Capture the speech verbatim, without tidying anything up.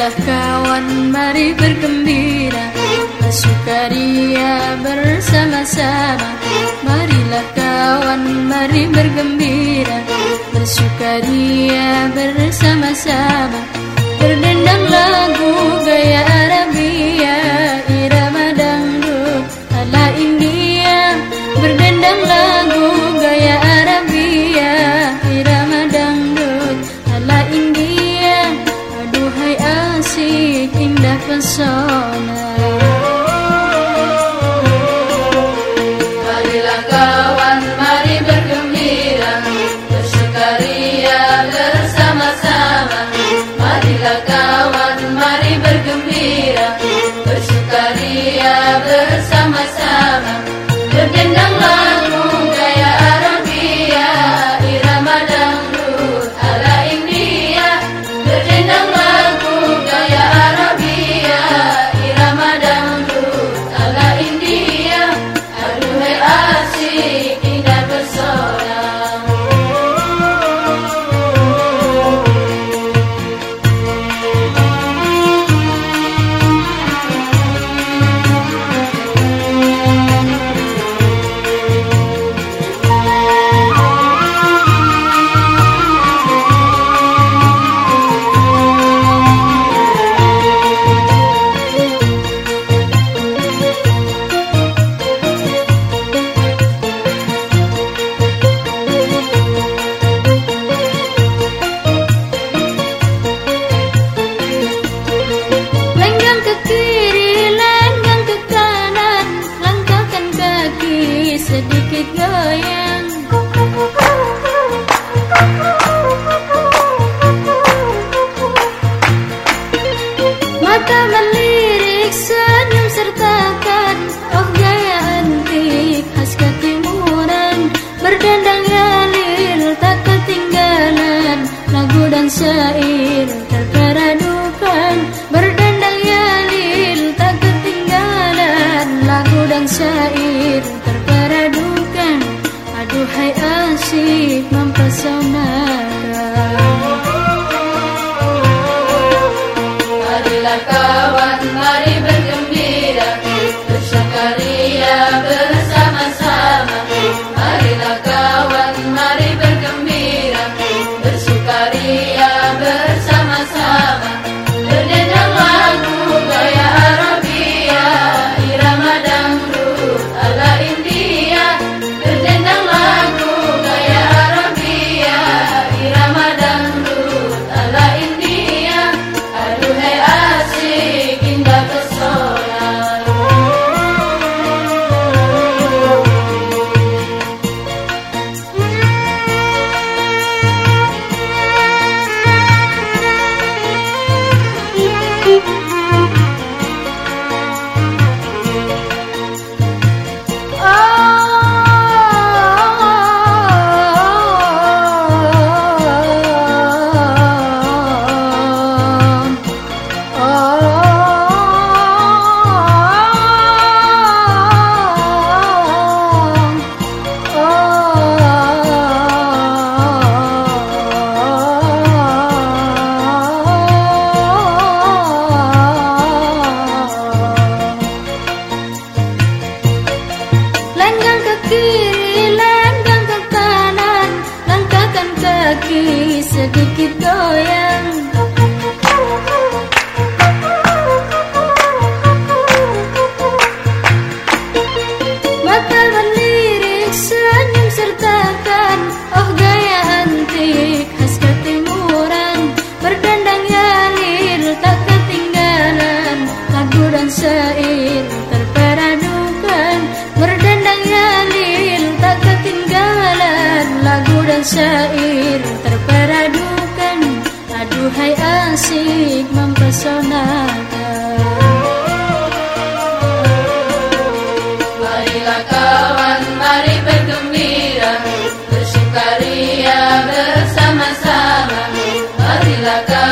Marilah kawan, mari bergembira, bersukaria bersama-sama. Marilah kawan, mari bergembira, bersukaria bersama-sama. Berdendang lagu gaya Arabia, irama dangdut ala India. Berdendang lagu gaya Arabia, irama dangdut ala India. Aduhai asik indah pesona. Marilah kawan, mari bergembira, bersukaria bersama-sama. Marilah kawan, mari bergembira, bersukaria bersama-sama. Berdendang lagu gaya Arabia, irama dangdut ala India. Berdendang lagu gaya Arabia, irama dangdut ala India. Aduhai asik indah pesona. Sedikit goyang, mata melirik, senyum sertakan, oh gaya antik khas ketimuran. Berdendang yalir tak ketinggalan, lagu dan syair terperadukan. Berdendang yalir tak ketinggalan, lagu dan syair terperadukan. Aduhai asik mempesonakan. Marilah kawan, mari bergembira, bersukaria bersama-sama. Marilah kawan, mari bergembira, bersukaria bersama-sama. Berdendang lagu gaya Arabia, irama dangdut ala India. Berdendang lagu gaya Arabia, irama dangdut ala India. Aduhai asik indah pesona. Lenggang ke kiri, lenggang ke kanan, langkahkan kaki sedikit goyang. Mata melirik, senyum sertakan, oh gaya antik khas ketimuran. Berdendang yalir tak ketinggalan, lagu dan syair terperadukan. Berdendang yalir tak ketinggalan, lagu dan syair terperadukan. Aduhai asik mempesonakan. Marilah kawan, mari bergembira, bersukaria bersama-sama. Marilah kawan,